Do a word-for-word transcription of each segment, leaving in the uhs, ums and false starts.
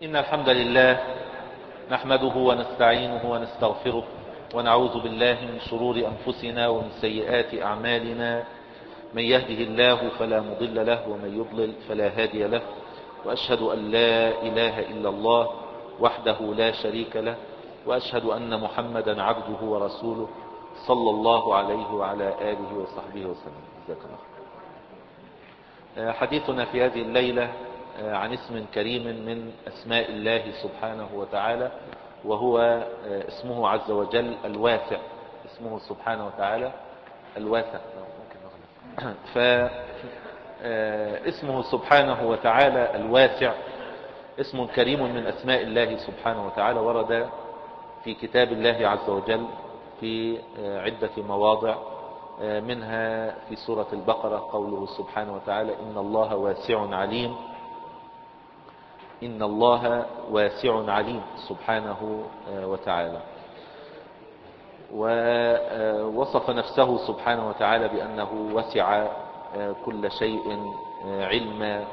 إن الحمد لله نحمده ونستعينه ونستغفره ونعوذ بالله من شرور أنفسنا ومن سيئات أعمالنا. من يهده الله فلا مضل له ومن يضلل فلا هادي له، وأشهد أن لا إله إلا الله وحده لا شريك له، وأشهد أن محمدا عبده ورسوله صلى الله عليه وعلى آله وصحبه وسلم. جزاك الله خير. حديثنا في هذه الليلة عن اسم كريم من أسماء الله سبحانه وتعالى، وهو اسمه عز وجل الواسع. اسمه سبحانه وتعالى الواسع. فاسمه سبحانه وتعالى الواسع اسم كريم من أسماء الله سبحانه وتعالى، ورد في كتاب الله عز وجل في عدة مواضع، منها في سورة البقرة قوله سبحانه وتعالى: إن الله واسع عليم. إن الله واسع عليم سبحانه وتعالى. ووصف نفسه سبحانه وتعالى بأنه وسع كل شيء علما،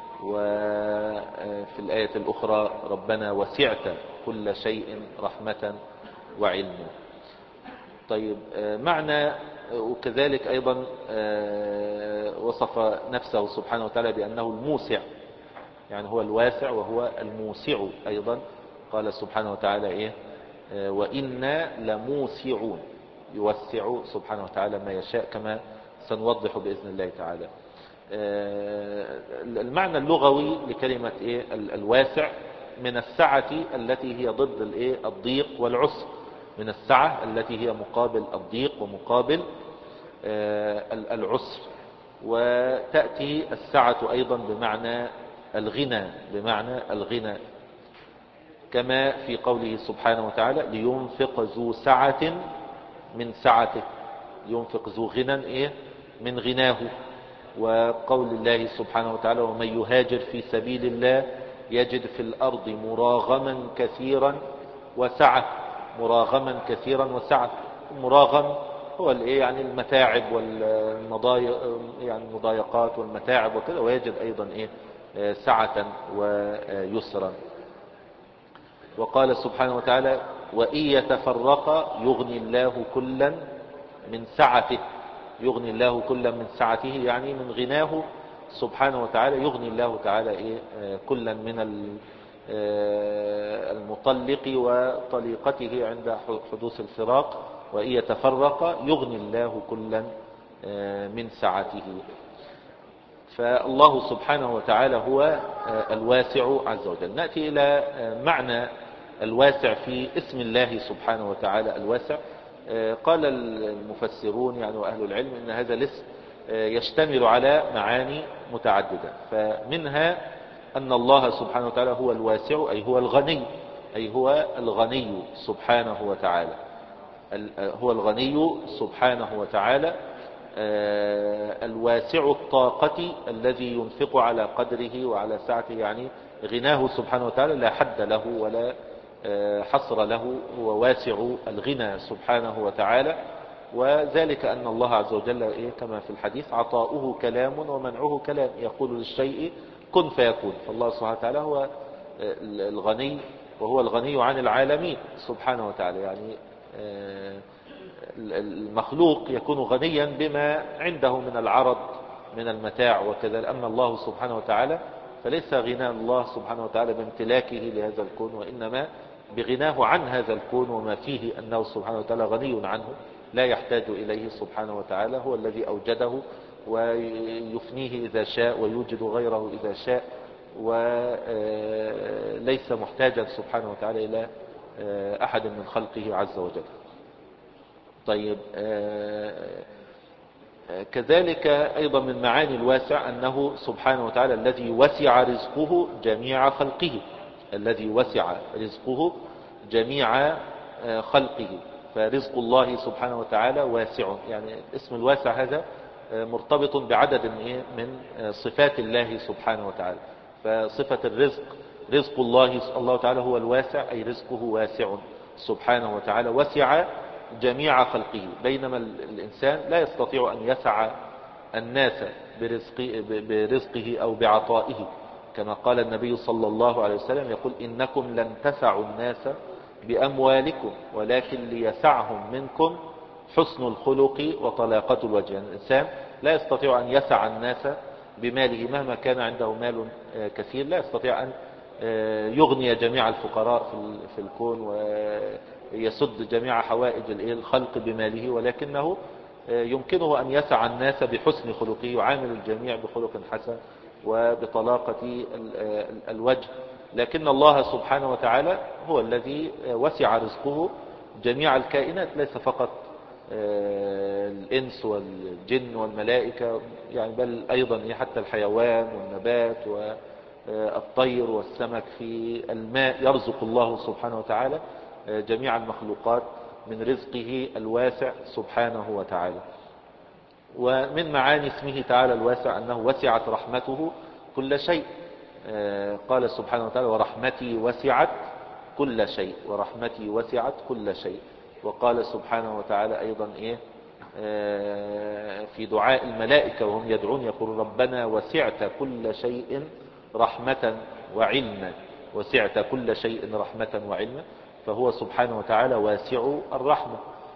وفي الآية الأخرى: ربنا وسعت كل شيء رحمة وعلما. طيب، معنى وكذلك أيضا وصف نفسه سبحانه وتعالى بأنه الموسع، يعني هو الواسع وهو الموسع أيضا. قال سبحانه وتعالى إيه؟ وإنا لموسعون. يوسع سبحانه وتعالى ما يشاء كما سنوضح بإذن الله تعالى. المعنى اللغوي لكلمة إيه؟ الواسع من السعة التي هي ضد الإيه؟ الضيق والعسر. من السعة التي هي مقابل الضيق ومقابل العسر. وتأتي السعة أيضا بمعنى الغنى، بمعنى الغنى كما في قوله سبحانه وتعالى: لينفق ذو سعة من سعته. ينفق ذو غنى إيه؟ من غناه. وقول الله سبحانه وتعالى: ومن يهاجر في سبيل الله يجد في الأرض مراغما كثيرا وسعة. مراغما كثيرا وسعة. مراغم هو الايه؟ يعني المتاعب والمضايق، يعني المضايقات والمتاعب وكذا، ويجد ايضا ايه؟ سعة ويسرا. وقال سبحانه وتعالى: وإن يتفرقا يغني الله كلا من سعته. يغني الله كلا من سعته، يعني من غناه سبحانه وتعالى. يغني الله تعالى إيه؟ كلا من المطلق وطليقته عند حدوث الفراق. وإن يتفرقا يغني الله كلا من سعته. فالله سبحانه وتعالى هو الواسع عز وجل. نأتي إلى معنى الواسع في اسم الله سبحانه وتعالى الواسع. قال المفسرون يعني وأهل العلم إن هذا الاسم يشتمل على معاني متعددة، فمنها أن الله سبحانه وتعالى هو الواسع، أي هو الغني. أي هو الغني سبحانه وتعالى. هو الغني سبحانه وتعالى الواسع الطاقة الذي ينفق على قدره وعلى سعته، يعني غناه سبحانه وتعالى لا حد له ولا حصر له. هو واسع الغنى سبحانه وتعالى. وذلك أن الله عز وجل كما في الحديث: عطاؤه كلام ومنعه كلام. يقول للشيء كن فيكون. فالله سبحانه وتعالى هو الغني، وهو الغني عن العالمين سبحانه وتعالى. يعني المخلوق يكون غنيا بما عنده من العرض من المتاع وكذا. أما الله سبحانه وتعالى فليس غنى الله سبحانه وتعالى بامتلاكه لهذا الكون، وإنما بغناه عن هذا الكون وما فيه، أنه سبحانه وتعالى غني عنه لا يحتاج إليه سبحانه وتعالى. هو الذي أوجده ويفنيه إذا شاء ويوجد غيره إذا شاء، وليس محتاجا سبحانه وتعالى إلى أحد من خلقه عز وجل. طيب، كذلك أيضا من معاني الواسع أنه سبحانه وتعالى الذي وسع رزقه جميع خلقه. الذي وسع رزقه جميع خلقه. فرزق الله سبحانه وتعالى واسع. يعني اسم الواسع هذا مرتبط بعدد من صفات الله سبحانه وتعالى. فصفة الرزق، رزق الله الله تعالى هو الواسع، أي رزقه واسع سبحانه وتعالى. وسع جميع خلقه، بينما الإنسان لا يستطيع أن يسع الناس برزقه, برزقه أو بعطائه كما قال النبي صلى الله عليه وسلم يقول إنكم لن تسعوا الناس بأموالكم ولكن ليسعهم منكم حسن الخلق وطلاقة الوجه. يعني الإنسان لا يستطيع أن يسع الناس بماله مهما كان عنده مال كثير، لا يستطيع أن يغني جميع الفقراء في الكون ويسد جميع حوائج الخلق بماله، ولكنه يمكنه أن يسع الناس بحسن خلقه، يعامل الجميع بخلق حسن وبطلاقة الوجه. لكن الله سبحانه وتعالى هو الذي وسع رزقه جميع الكائنات، ليس فقط الإنس والجن والملائكة، يعني بل أيضا حتى الحيوان والنبات والطير والسمك في الماء، يرزق الله سبحانه وتعالى جميع المخلوقات من رزقه الواسع سبحانه وتعالى. ومن معاني اسمه تعالى الواسع أنه وسعت رحمته كل شيء. قال سبحانه وتعالى ورحمتي وسعت كل شيء، ورحمتي وسعت كل شيء. وقال سبحانه وتعالى أيضا إيه في دعاء الملائكة وهم يدعون يقول ربنا وسعت كل شيء رحمة وعلما، وسعت كل شيء رحمة وعلما، فهو سبحانه وتعالى واسع الرحمة.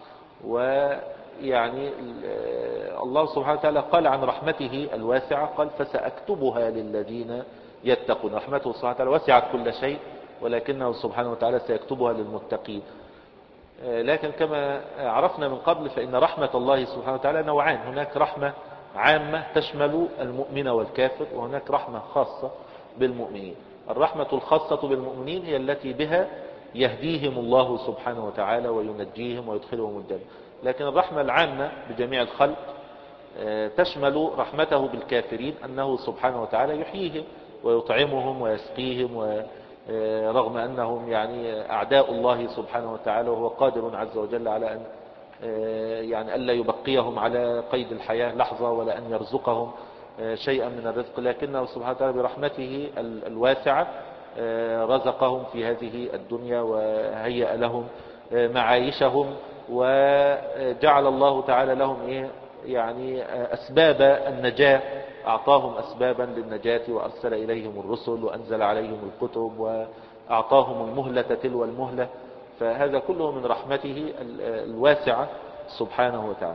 ويعني الله سبحانه وتعالى قال عن رحمته الواسعة قال فسأكتبها للذين يتقون. رحمته سبحانه وتعالى وسعت كل شيء ولكنه سبحانه وتعالى سيكتبها للمتقين. لكن كما عرفنا من قبل فإن رحمة الله سبحانه وتعالى نوعان، هناك رحمة عامة تشمل المؤمن والكافر، وهناك رحمة خاصة بالمؤمنين. الرحمة الخاصة بالمؤمنين هي التي بها يهديهم الله سبحانه وتعالى وينجيهم ويدخلهم الجنة. لكن الرحمة العامة بجميع الخلق تشمل رحمته بالكافرين أنه سبحانه وتعالى يحييهم ويطعمهم ويسقيهم، ورغم أنهم يعني أعداء الله سبحانه وتعالى وهو قادر عز وجل على أن يعني ألا يبقيهم على قيد الحياة لحظة ولا أن يرزقهم شيئا من الرزق، لكنه سبحانه وتعالى برحمته الواسعة رزقهم في هذه الدنيا وهيأ لهم معايشهم، وجعل الله تعالى لهم إيه يعني أسباب النجاة، أعطاهم أسبابا للنجاة وأرسل إليهم الرسل وأنزل عليهم الكتب وأعطاهم المهلة تلو المهلة. فهذا كله من رحمته الواسعة سبحانه وتعالى.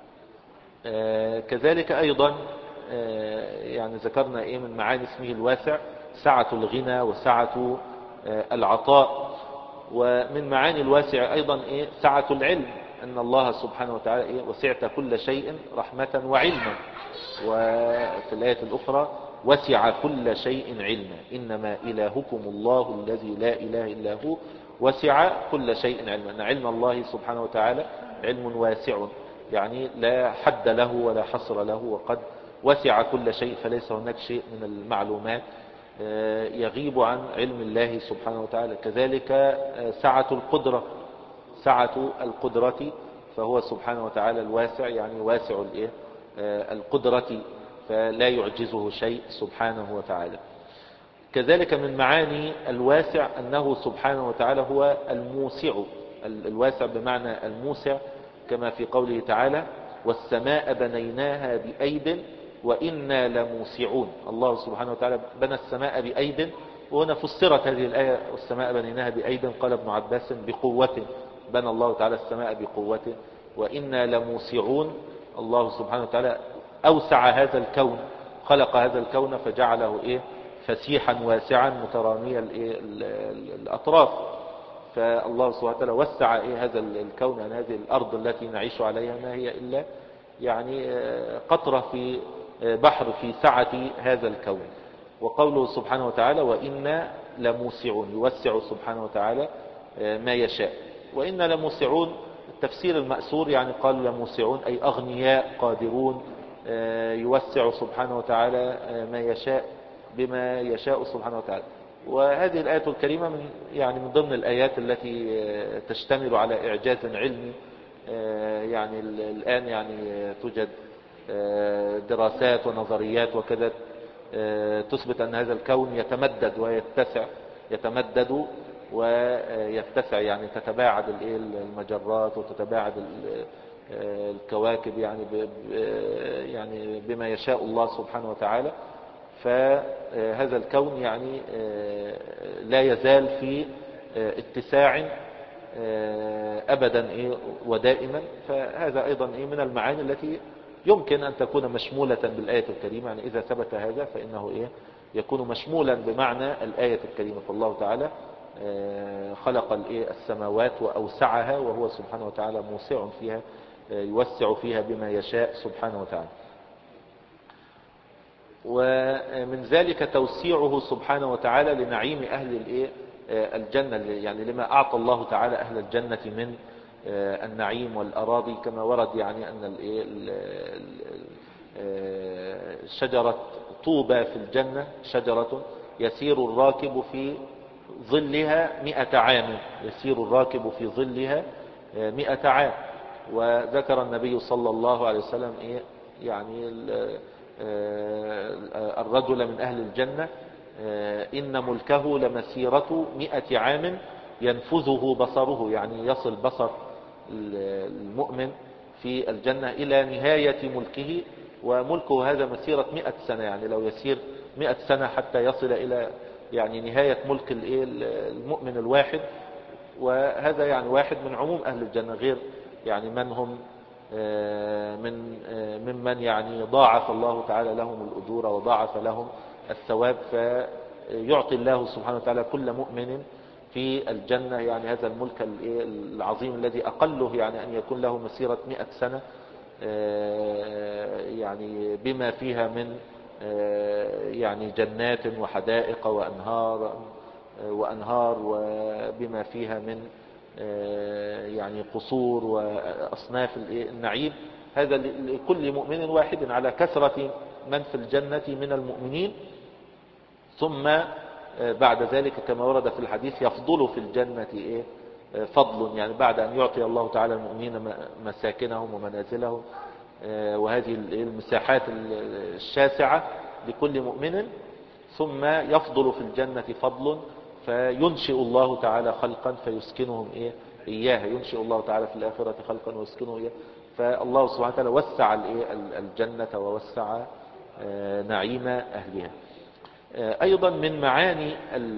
كذلك أيضا يعني ذكرنا إيه من معاني اسمه الواسع سعة الغنى وسعة العطاء. ومن معاني الواسع أيضا إيه سعة العلم، أن الله سبحانه وتعالى إيه وسعت كل شيء رحمة وعلما. وفي الآية الأخرى وسع كل شيء علما إنما إلهكم الله الذي لا إله إلا هو وسع كل شيء علما. أن علم الله سبحانه وتعالى علم واسع، يعني لا حد له ولا حصر له، وقد وسع كل شيء، فليس هناك شيء من المعلومات يغيب عن علم الله سبحانه وتعالى. كذلك سعة القدرة، سعة القدرة، فهو سبحانه وتعالى الواسع يعني واسع القدرة فلا يعجزه شيء سبحانه وتعالى. كذلك من معاني الواسع أنه سبحانه وتعالى هو الموسع، الواسع بمعنى الموسع، كما في قوله تعالى والسماء بنيناها بأيد وإنا لموسعون. الله سبحانه وتعالى بنى السماء بأيد، وهنا فسرت هذه الآية والسماء بنيناها بأيد قال ابن عباس بقوة، بنى الله تعالى السماء بقوة. وإنا لموسعون، الله سبحانه وتعالى أوسع هذا الكون، خلق هذا الكون فجعله إيه فسيحا واسعا مترامي الأطراف. فالله سبحانه وتعالى وسع إيه هذا الكون، يعني هذه الأرض التي نعيش عليها ما هي إلا يعني قطرة في بحر في سعة هذا الكون. وقوله سبحانه وتعالى وإنا لموسعون، يوسع سبحانه وتعالى ما يشاء. وإنا لموسعون التفسير المأثور يعني قال لموسعون أي أغنياء قادرون، يوسع سبحانه وتعالى ما يشاء بما يشاء سبحانه وتعالى. وهذه الآية الكريمة من يعني من ضمن الآيات التي تشتمل على إعجاز علمي. يعني الآن يعني توجد دراسات ونظريات وكذا تثبت أن هذا الكون يتمدد ويتسع، يتمدد ويتسع، يعني تتباعد المجرات وتتباعد الكواكب يعني يعني بما يشاء الله سبحانه وتعالى. فهذا الكون يعني لا يزال في اتساع أبدا إيه ودائما. فهذا أيضا إيه من المعاني التي يمكن أن تكون مشمولة بالآية الكريمة. يعني إذا ثبت هذا فإنه إيه يكون مشمولا بمعنى الآية الكريمة. فالله تعالى خلق السماوات وأوسعها، وهو سبحانه وتعالى موسع فيها، يوسع فيها بما يشاء سبحانه وتعالى. ومن ذلك توسيعه سبحانه وتعالى لنعيم أهل الجنة، يعني لما أعطى الله تعالى أهل الجنة من النعيم والأراضي، كما ورد يعني أن شجرة طوبى في الجنة شجرة يسير الراكب في ظلها مئة عام، يسير الراكب في ظلها مئة عام. وذكر النبي صلى الله عليه وسلم إيه يعني الرجل من أهل الجنة إن ملكه لمسيرة مئة عام ينفذه بصره، يعني يصل بصر المؤمن في الجنة إلى نهاية ملكه، وملكه هذا مسيرة مئة سنة، يعني لو يسير مئة سنة حتى يصل إلى يعني نهاية ملك المؤمن الواحد. وهذا يعني واحد من عموم أهل الجنة، غير يعني من هم من ممن يعني ضاعف الله تعالى لهم الأجور وضاعف لهم الثواب. فيعطي الله سبحانه وتعالى كل مؤمن في الجنة يعني هذا الملك العظيم الذي أقله يعني أن يكون له مسيرة مئة سنة، يعني بما فيها من يعني جنات وحدائق وأنهار وأنهار وبما فيها من يعني قصور وأصناف النعيم. هذا لكل مؤمن واحد على كثرة من في الجنة من المؤمنين. ثم بعد ذلك كما ورد في الحديث يفضل في الجنة إيه فضل، يعني بعد أن يعطي الله تعالى المؤمنين مساكنهم ومنازلهم وهذه المساحات الشاسعة لكل مؤمن، ثم يفضل في الجنة فضل فينشئ الله تعالى خلقا فيسكنهم إيه إياها، ينشئ الله تعالى في الآخرة خلقا ويسكنهم إياها. فالله سبحانه وتعالى وسع الجنة ووسع نعيم أهلها. أيضا من معاني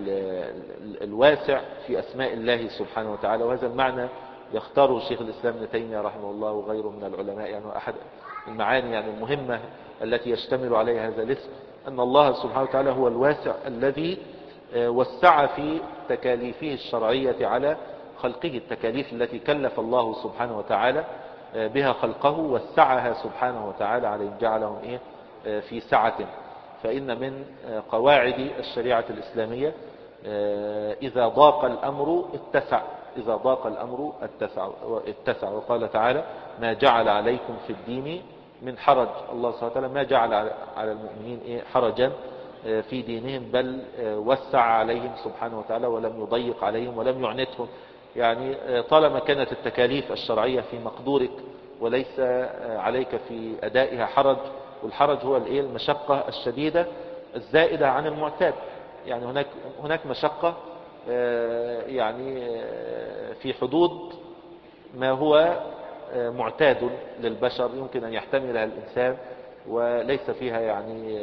الواسع في أسماء الله سبحانه وتعالى، وهذا المعنى يختاره شيخ الإسلام ابن تيمية رحمه الله وغيره من العلماء، يعني أحد المعاني يعني المهمة التي يشتمل عليها هذا الاسم، أن الله سبحانه وتعالى هو الواسع الذي وسع في تكاليفه الشرعية على خلقه. التكاليف التي كلف الله سبحانه وتعالى بها خلقه وسعها سبحانه وتعالى عليهم، جعلهم إيه في سعة. فإن من قواعد الشريعة الإسلامية إذا ضاق الأمر اتسع، إذا ضاق الأمر اتسع, اتسع وقال تعالى ما جعل عليكم في الدين من حرج. الله سبحانه وتعالى ما جعل على المؤمنين إيه حرجا في دينهم، بل وسع عليهم سبحانه وتعالى ولم يضيق عليهم ولم يعنتهم. يعني طالما كانت التكاليف الشرعية في مقدورك وليس عليك في أدائها حرج، والحرج هو الايه المشقة الشديدة الزائدة عن المعتاد. يعني هناك هناك مشقة يعني في حدود ما هو معتاد للبشر يمكن أن يحتملها الإنسان وليس فيها يعني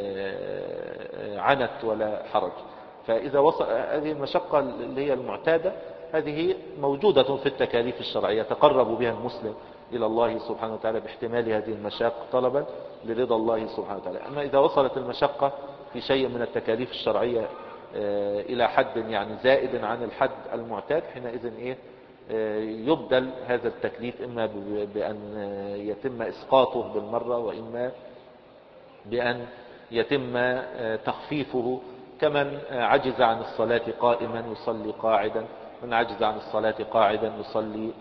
عنت ولا حرج. فإذا وصل هذه المشقة اللي هي المعتادة هذه موجودة في التكاليف الشرعية تقرب بها المسلم إلى الله سبحانه وتعالى باحتمال هذه المشاق طلبا لرضا الله سبحانه وتعالى. أما إذا وصلت المشقة في شيء من التكاليف الشرعية إلى حد يعني زائد عن الحد المعتاد، حينئذ إيه يبدل هذا التكليف إما بأن يتم إسقاطه بالمرة، وإما بأن يتم تخفيفه. كمن عجز عن الصلاة قائما يصلي قاعدا، من عجز عن الصلاة قاعدا يصلي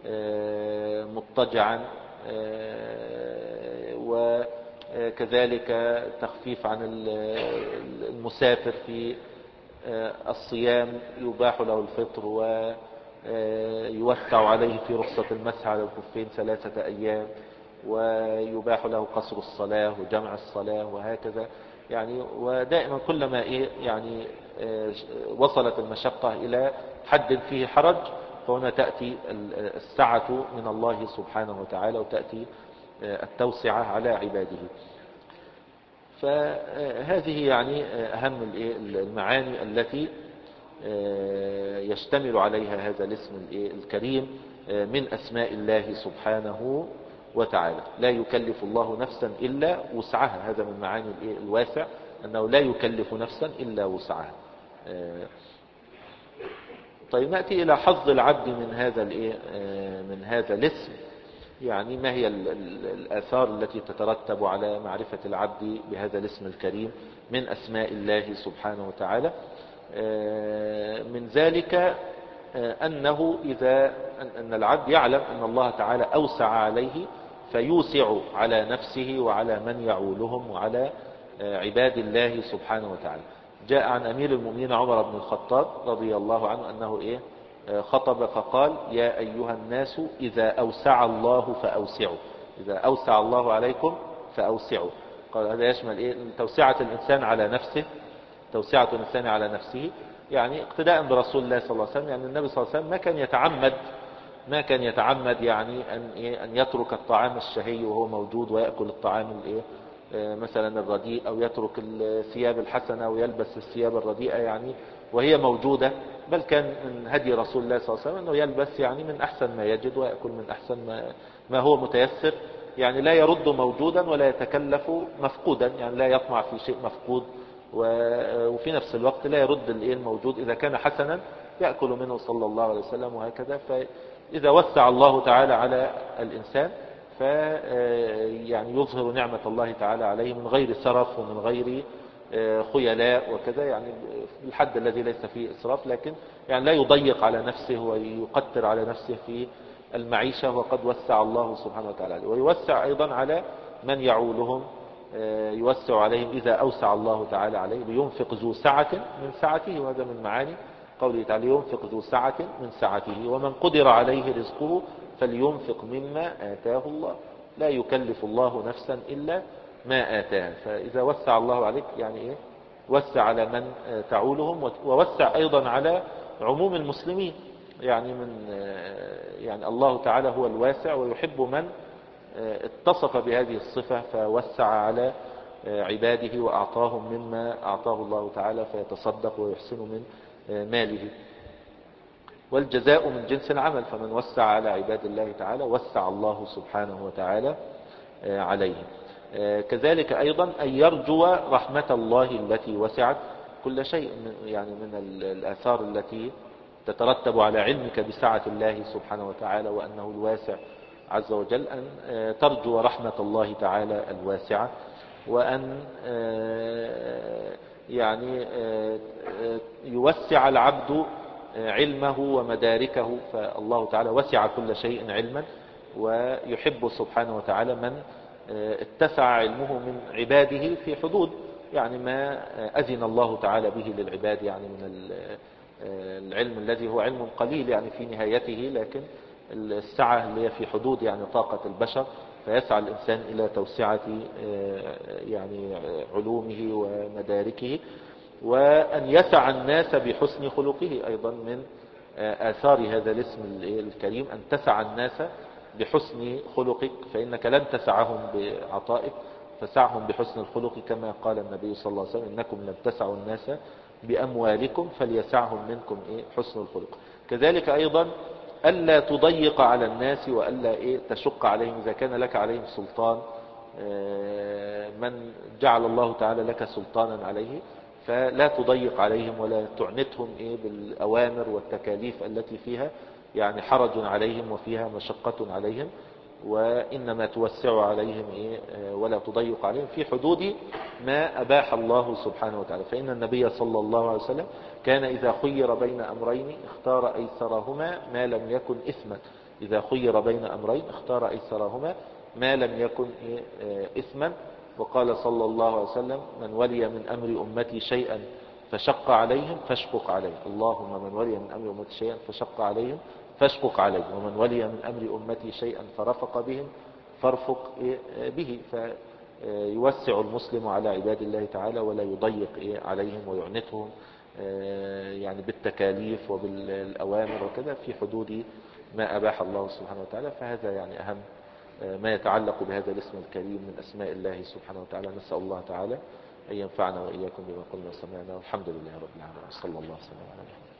مضطجعا، وكذلك تخفيف عن المسافر في الصيام يباح له الفطر ويوسع عليه في رخصة المسح على الخفين ثلاثة أيام، ويباح له قصر الصلاة وجمع الصلاة وهكذا. يعني ودائما كلما إيه يعني وصلت المشقة إلى حد فيه حرج فهنا تأتي السعة من الله سبحانه وتعالى وتأتي التوسعة على عباده. فهذه يعني أهم المعاني التي يشتمل عليها هذا الاسم الكريم من أسماء الله سبحانه وتعالى. لا يكلف الله نفسا إلا وسعها، هذا من معاني الواسع، أنه لا يكلف نفسا إلا وسعها. طيب نأتي إلى حظ العبد من هذا من هذا الاسم. يعني ما هي الآثار التي تترتب على معرفة العبد بهذا الاسم الكريم من أسماء الله سبحانه وتعالى؟ من ذلك أنه إذا أن العبد يعلم أن الله تعالى أوسع عليه فيوسع على نفسه وعلى من يعولهم وعلى عباد الله سبحانه وتعالى. جاء عن أمير المؤمنين عمر بن الخطاب رضي الله عنه أنه إيه خطب فقال: يا أيها الناس إذا أوسع الله فأوسعوا، إذا أوسع الله عليكم فأوسعوا. قال هذا يشمل إيه؟ توسعة الإنسان على نفسه، توسعة الإنسان على نفسه، يعني اقتداء برسول الله صلى الله عليه وسلم. يعني النبي صلى الله عليه وسلم ما كان يتعمد ما كان يتعمد يعني أن إيه أن يترك الطعام الشهي وهو موجود ويأكل الطعام الإيه مثلا الرديء، أو يترك الثياب الحسنة ويلبس الثياب الرديئة يعني وهي موجودة. بل كان من هدي رسول الله صلى الله عليه وسلم أنه يلبس يعني من أحسن ما يجد ويأكل من أحسن ما, ما هو متيسر، يعني لا يرد موجودا ولا يتكلف مفقودا، يعني لا يطمع في شيء مفقود، وفي نفس الوقت لا يرد الموجود. إذا كان حسنا يأكل منه صلى الله عليه وسلم وهكذا. فإذا وسع الله تعالى على الإنسان ف يعني يظهر نعمة الله تعالى عليه من غير سرف ومن غير خيلاء وكذا، يعني الحد الذي ليس فيه إسراف، لكن يعني لا يضيق على نفسه ويقتر على نفسه في المعيشة، وقد وسع الله سبحانه وتعالى. ويوسع أيضا على من يعولهم، يوسع عليهم إذا أوسع الله تعالى عليه. لينفق ذو سعة من سعته، وهذا من معاني قوله تعالى: ينفق ذو سعة من سعته ومن قدر عليه رزقه فلينفق مما آتاه الله، لا يكلف الله نفسا إلا ما آتاها. فإذا وسع الله عليك يعني إيه؟ وسع على من تعولهم، ووسع أيضا على عموم المسلمين. يعني من يعني الله تعالى هو الواسع ويحب من اتصف بهذه الصفة، فوسع على عباده وأعطاهم مما أعطاه الله تعالى فيتصدق ويحسن من ماله. والجزاء من جنس العمل، فمن وسع على عباد الله تعالى وسع الله سبحانه وتعالى عليه. كذلك أيضا أن يرجو رحمة الله التي وسعت كل شيء، يعني من الآثار التي تترتب على علمك بسعة الله سبحانه وتعالى وأنه الواسع عز وجل، أن ترجو رحمة الله تعالى الواسعة، وأن يعني يوسع العبد علمه ومداركه. فالله تعالى وسع كل شيء علما، ويحب سبحانه وتعالى من اتسع علمه من عباده في حدود يعني ما أذن الله تعالى به للعباد، يعني من العلم الذي هو علم قليل يعني في نهايته، لكن السعة اللي هي في حدود يعني طاقة البشر، فيسعى الإنسان إلى توسعة يعني علومه ومداركه. وأن يسع الناس بحسن خلقه، أيضا من آثار هذا الاسم الكريم أن تسع الناس بحسن خلقك، فإنك لن تسعهم بعطائك، فسعهم بحسن الخلق، كما قال النبي صلى الله عليه وسلم: إنكم لن تسعوا الناس بأموالكم فليسعهم منكم إيه حسن الخلق. كذلك أيضا ألا تضيق على الناس وألا إيه تشق عليهم. إذا كان لك عليهم سلطان، من جعل الله تعالى لك سلطانا عليه، فلا تضيق عليهم ولا تعنتهم إيه بالأوامر والتكاليف التي فيها يعني حرج عليهم وفيها مشقة عليهم، وإنما توسع عليهم إيه ولا تضيق عليهم في حدود ما أباح الله سبحانه وتعالى. فإن النبي صلى الله عليه وسلم كان إذا خير بين أمرين اختار أيسرهما ما لم يكن إثما. إذا خير بين أمرين اختار أيسرهما ما لم يكن إثما. وقال صلى الله عليه وسلم: من ولي من أمر أمتي شيئا فشق عليهم فاشقق عليه. اللهم من ولي من أمر أمتي شيئا فشق عليهم فاشقق عليه، ومن ولي من أمر أمتي شيئا فرفق بهم فارفق به. فيوسع المسلم على عباد الله تعالى ولا يضيق عليهم ويعنتهم يعني بالتكاليف وبالأوامر وكذا، في حدود ما أباح الله سبحانه وتعالى. فهذا يعني أهم ما يتعلق بهذا الاسم الكريم من أسماء الله سبحانه وتعالى. نسأل الله تعالى أن ينفعنا وإياكم بما قلنا وسمعنا، والحمد لله رب العالمين، صلى الله وسلم على محمد.